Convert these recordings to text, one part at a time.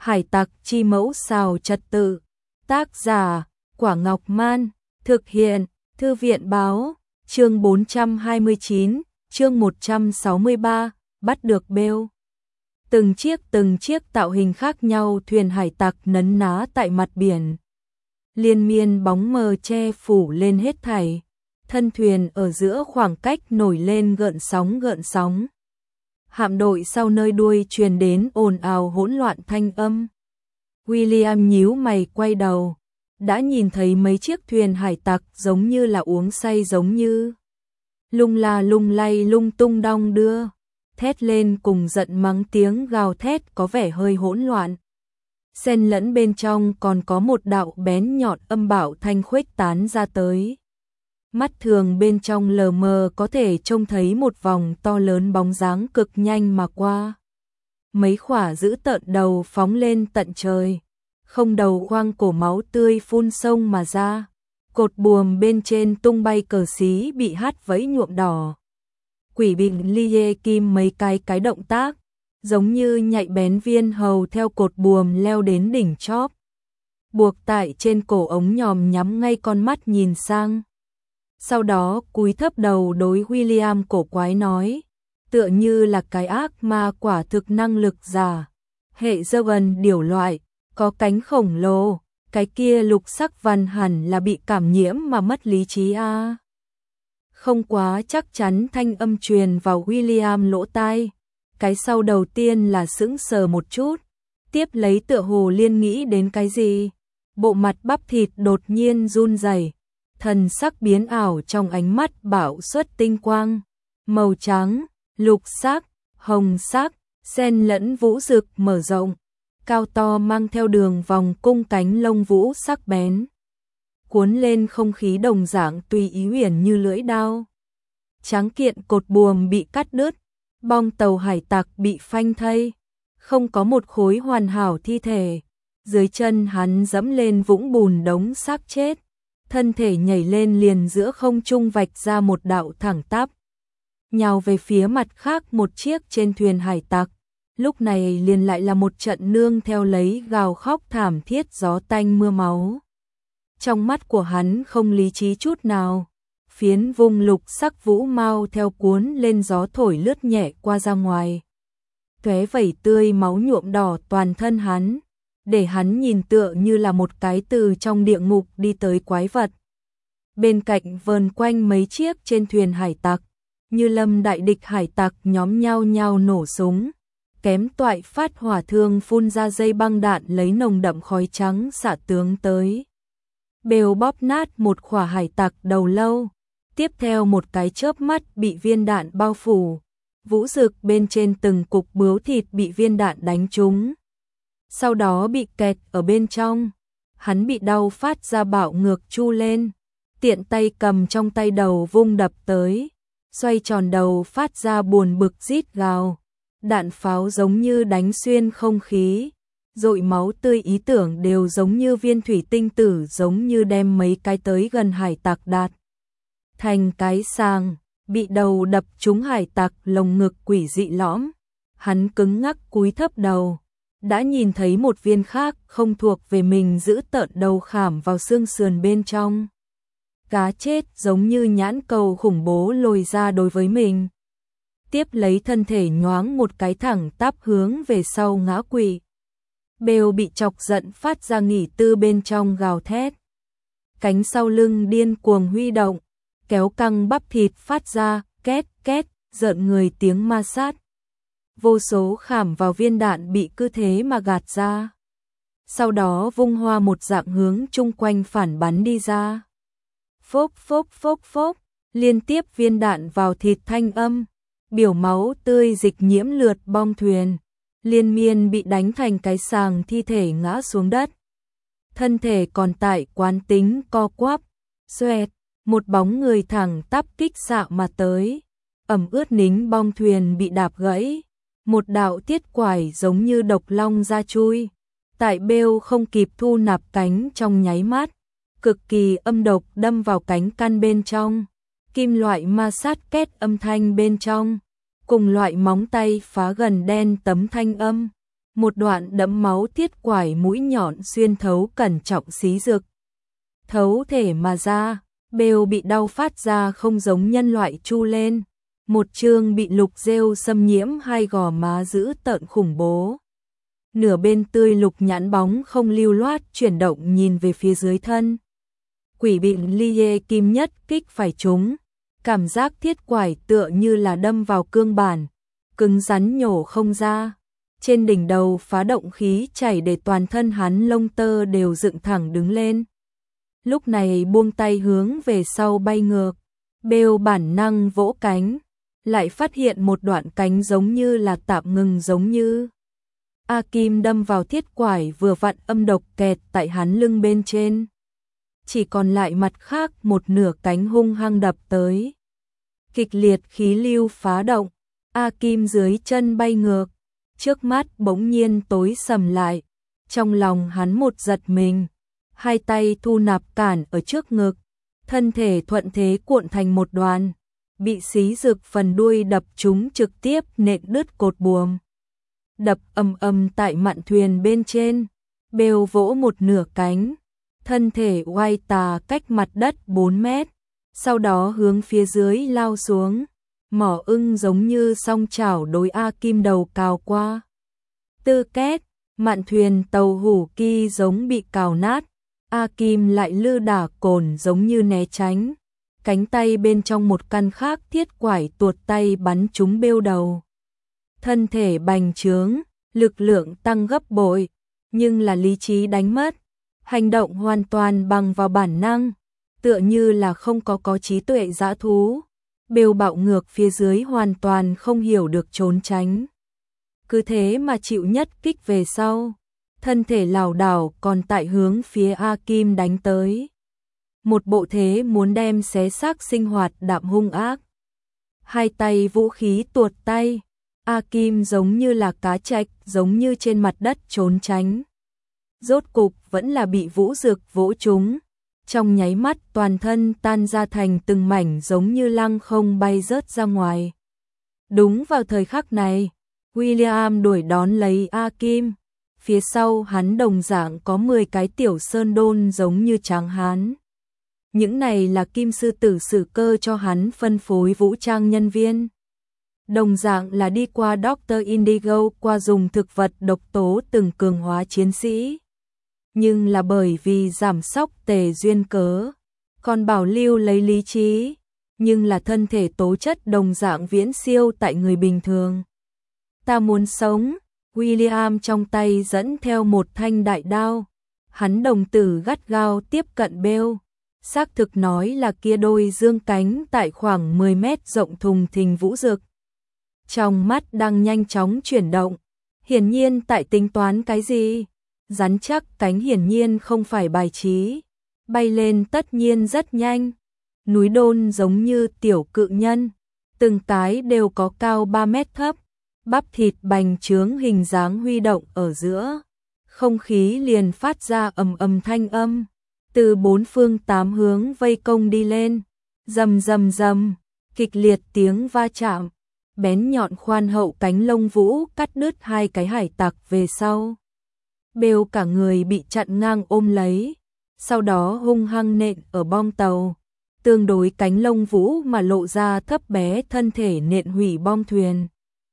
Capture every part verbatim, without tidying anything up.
Hải tặc chi mẫu xào trật tự. Tác giả Quả Ngọc Man. Thực hiện Thư viện Báo. Chương bốn trăm hai mươi chín, chương một trăm sáu mươi ba, bắt được bêu. Từng chiếc từng chiếc tạo hình khác nhau thuyền hải tặc nấn ná tại mặt biển. Liên miên bóng mờ che phủ lên hết thảy. Thân thuyền ở giữa khoảng cách nổi lên gợn sóng gợn sóng. Hạm đội sau nơi đuôi truyền đến ồn ào hỗn loạn thanh âm. William nhíu mày quay đầu, đã nhìn thấy mấy chiếc thuyền hải tặc giống như là uống say, giống như lung la lung lay lung tung đong đưa, thét lên cùng giận mắng, tiếng gào thét có vẻ hơi hỗn loạn. Xen lẫn bên trong còn có một đạo bén nhọn âm bạo thanh khuếch tán ra tới. Mắt thường bên trong lờ mờ có thể trông thấy một vòng to lớn bóng dáng cực nhanh mà qua. Mấy khỏa dữ tợn đầu phóng lên tận trời, không đầu khoang cổ máu tươi phun sông mà ra. Cột buồm bên trên tung bay cờ xí bị hắt vẫy nhuộm đỏ. Quỷ bình ly kim mấy cái cái động tác, giống như nhạy bén viên hầu theo cột buồm leo đến đỉnh chóp. Buộc tại trên cổ ống nhòm nhắm ngay con mắt nhìn sang. Sau đó cúi thấp đầu đối William cổ quái nói, tựa như là cái ác ma quả thực năng lực giả. Hệ Dragon điểu loại, có cánh khổng lồ, cái kia lục sắc văn hẳn là bị cảm nhiễm mà mất lý trí a. À. Không quá chắc chắn thanh âm truyền vào William lỗ tai. Cái sau đầu tiên là sững sờ một chút, tiếp lấy tựa hồ liên nghĩ đến cái gì. Bộ mặt bắp thịt đột nhiên run rẩy, thần sắc biến ảo, trong ánh mắt bạo xuất tinh quang, màu trắng, lục sắc, hồng sắc, xen lẫn vũ rực mở rộng, cao to mang theo đường vòng cung cánh lông vũ sắc bén, cuốn lên không khí đồng dạng tùy ý uyển như lưỡi đao. Tráng kiện cột buồm bị cắt đứt, bong tàu hải tặc bị phanh thây, không có một khối hoàn hảo thi thể. Dưới chân hắn dẫm lên vũng bùn đống xác chết, thân thể nhảy lên liền giữa không trung vạch ra một đạo thẳng tắp, nhào về phía mặt khác một chiếc trên thuyền hải tặc. Lúc này liền lại là một trận nương theo lấy gào khóc thảm thiết, gió tanh mưa máu. Trong mắt của hắn không lý trí chút nào, phiến vùng lục sắc vũ mau theo cuốn lên gió thổi lướt nhẹ qua ra ngoài. Tóe vẩy tươi máu nhuộm đỏ toàn thân hắn, để hắn nhìn tựa như là một cái từ trong địa ngục đi tới quái vật. Bên cạnh vờn quanh mấy chiếc trên thuyền hải tặc, như lâm đại địch hải tặc nhóm nhau nhau nổ súng, kém toại phát hỏa thương phun ra dây băng đạn lấy nồng đậm khói trắng xạ tướng tới. Bêu bóp nát một khỏa hải tặc đầu lâu, tiếp theo một cái chớp mắt bị viên đạn bao phủ, vũ rực bên trên từng cục bướu thịt bị viên đạn đánh trúng. Sau đó bị kẹt ở bên trong, hắn bị đau phát ra bạo ngược chu lên, tiện tay cầm trong tay đầu vung đập tới, xoay tròn đầu phát ra buồn bực rít gào. Đạn pháo giống như đánh xuyên không khí, dội máu tươi, ý tưởng đều giống như viên thủy tinh tử, giống như đem mấy cái tới gần hải tặc đạt thành cái sàng, bị đầu đập trúng hải tặc lồng ngực quỷ dị lõm. Hắn cứng ngắc cúi thấp đầu, đã nhìn thấy một viên khác không thuộc về mình giữ tợn đầu khảm vào xương sườn bên trong. Cá chết giống như nhãn cầu khủng bố lồi ra đối với mình. Tiếp lấy thân thể nhoáng một cái thẳng tắp hướng về sau ngã quỵ. Bêu bị chọc giận phát ra nghỉ tư bên trong gào thét. Cánh sau lưng điên cuồng huy động, kéo căng bắp thịt phát ra két két rợn người tiếng ma sát. Vô số khảm vào viên đạn bị cứ thế mà gạt ra. Sau đó vung hoa một dạng hướng chung quanh phản bắn đi ra. Phốc phốc phốc phốc, liên tiếp viên đạn vào thịt thanh âm, biểu máu tươi dịch nhiễm lượt bong thuyền, liên miên bị đánh thành cái sàng, thi thể ngã xuống đất. Thân thể còn tại quán tính co quắp, xoẹt, một bóng người thẳng tắp kích xạ mà tới, ẩm ướt nính bong thuyền bị đạp gãy. Một đạo tiết quải giống như độc long ra chui, tại bêu không kịp thu nạp cánh trong nháy mắt, cực kỳ âm độc đâm vào cánh căn bên trong, kim loại ma sát két âm thanh bên trong, cùng loại móng tay phá gần đen tấm thanh âm, Một đoạn đẫm máu thiết quải mũi nhọn xuyên thấu cẩn trọng xí rực. Thấu thể mà ra, Bale bị đau phát ra không giống nhân loại chu lên. Một chương bị lục rêu xâm nhiễm hai gò má dữ tợn khủng bố. Nửa bên tươi lục nhãn bóng không lưu loát chuyển động nhìn về phía dưới thân. Quỷ bị ly kim nhất kích phải trúng. Cảm giác thiết quải tựa như là đâm vào cương bản. Cứng rắn nhổ không ra. Trên đỉnh đầu phá động khí chảy để toàn thân hắn lông tơ đều dựng thẳng đứng lên. Lúc này buông tay hướng về sau bay ngược. Bale bản năng vỗ cánh. Lại phát hiện một đoạn cánh giống như là tạm ngừng giống như. A Kim đâm vào thiết quải vừa vặn âm độc kẹt tại hắn lưng bên trên. Chỉ còn lại mặt khác một nửa cánh hung hăng đập tới. Kịch liệt khí lưu phá động. A Kim dưới chân bay ngược. Trước mắt bỗng nhiên tối sầm lại. Trong lòng hắn một giật mình. Hai tay thu nạp cản ở trước ngực. Thân thể thuận thế cuộn thành một đoàn. Bị xí rực phần đuôi đập trúng trực tiếp nện đứt cột buồm. Đập ầm ầm tại mạn thuyền bên trên. Bale vỗ một nửa cánh. Thân thể oai tà cách mặt đất bốn mét. Sau đó hướng phía dưới lao xuống. Mỏ ưng giống như song chảo đối A Kim đầu cào qua. Tư két, mạn thuyền tàu hủ ki giống bị cào nát. A Kim lại lư đả cồn giống như né tránh. Cánh tay bên trong một căn khác thiết quải tuột tay bắn trúng Bale đầu. Thân thể bành trướng, lực lượng tăng gấp bội, nhưng là lý trí đánh mất. Hành động hoàn toàn bằng vào bản năng, tựa như là không có có trí tuệ dã thú. Bale bạo ngược phía dưới hoàn toàn không hiểu được trốn tránh. Cứ thế mà chịu nhất kích về sau. Thân thể lảo đảo còn tại hướng phía A Kim đánh tới. Một bộ thế muốn đem xé xác sinh hoạt đạm hung ác. Hai tay vũ khí tuột tay. A Kim giống như là cá trạch, giống như trên mặt đất trốn tránh. Rốt cục vẫn là bị vũ dực vỗ trúng. Trong nháy mắt toàn thân tan ra thành từng mảnh giống như lăng không bay rớt ra ngoài. Đúng vào thời khắc này, William đuổi đón lấy A Kim. Phía sau hắn đồng dạng có mười cái tiểu sơn đôn giống như tráng hán. Những này là kim sư tử sử cơ cho hắn phân phối vũ trang nhân viên. Đồng dạng là đi qua Doctor Indigo qua dùng thực vật độc tố từng cường hóa chiến sĩ. Nhưng là bởi vì giảm sóc tề duyên cớ, còn bảo lưu lấy lý trí, nhưng là thân thể tố chất đồng dạng viễn siêu tại người bình thường. Ta muốn sống, William trong tay dẫn theo một thanh đại đao, hắn đồng tử gắt gao tiếp cận Bale, xác thực nói là kia đôi dương cánh tại khoảng mười mét rộng thùng thình vũ dực. Trong mắt đang nhanh chóng chuyển động, hiển nhiên tại tính toán cái gì. Rắn chắc cánh hiển nhiên không phải bài trí, bay lên tất nhiên rất nhanh. Núi đôn giống như tiểu cự nhân, từng cái đều có cao ba mét thấp, bắp thịt bành trướng hình dáng huy động ở giữa. Không khí liền phát ra ầm ầm thanh âm, từ bốn phương tám hướng vây công đi lên. Rầm rầm rầm, kịch liệt tiếng va chạm, bén nhọn khoan hậu cánh lông vũ cắt đứt hai cái hải tặc về sau. Bale cả người bị chặn ngang ôm lấy, sau đó hung hăng nện ở bong tàu. Tương đối cánh lông vũ mà lộ ra thấp bé thân thể nện hủy bong thuyền.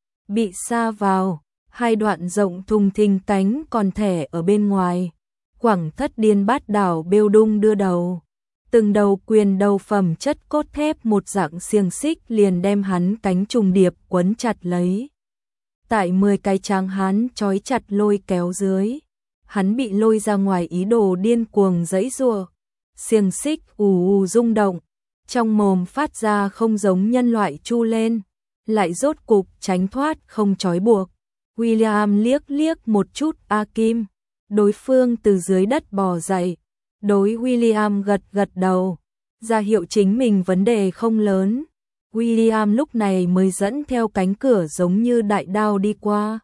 Bị sa vào, hai đoạn rộng thùng thình cánh còn thẻ ở bên ngoài. Quảng thất điên bát đảo Bale đung đưa đầu. Từng đầu quyền đầu phẩm chất cốt thép một dạng xiềng xích liền đem hắn cánh trùng điệp quấn chặt lấy. Tại mười cái tráng hán trói chặt lôi kéo dưới, hắn bị lôi ra ngoài ý đồ điên cuồng giãy giụa, xiềng xích ù ù rung động, trong mồm phát ra không giống nhân loại chu lên, lại rốt cục tránh thoát không trói buộc. William liếc liếc một chút A Kim, đối phương từ dưới đất bò dậy, đối William gật gật đầu, ra hiệu chính mình vấn đề không lớn. William lúc này mới dẫn theo cánh cửa giống như đại đao đi qua.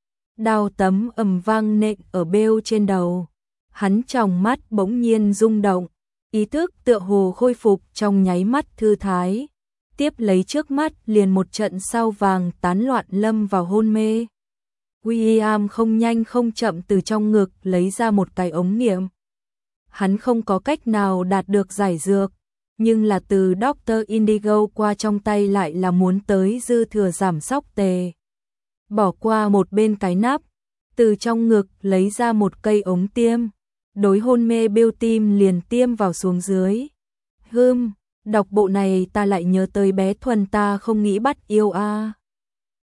Đao tấm ầm vang nện ở Bale trên đầu. Hắn tròng mắt bỗng nhiên rung động, ý thức tựa hồ khôi phục trong nháy mắt thư thái. Tiếp lấy trước mắt liền một trận sao vàng tán loạn lâm vào hôn mê. William không nhanh không chậm từ trong ngực lấy ra một cái ống nghiệm. Hắn không có cách nào đạt được giải dược, nhưng là từ doctor Indigo qua trong tay lại là muốn tới dư thừa giảm sóc tề. Bỏ qua một bên cái nắp, từ trong ngực lấy ra một cây ống tiêm, đối hôn mê Bill tim liền tiêm vào xuống dưới. Hừm, đọc bộ này ta lại nhớ tới bé Thuần ta không nghĩ bắt yêu a. À.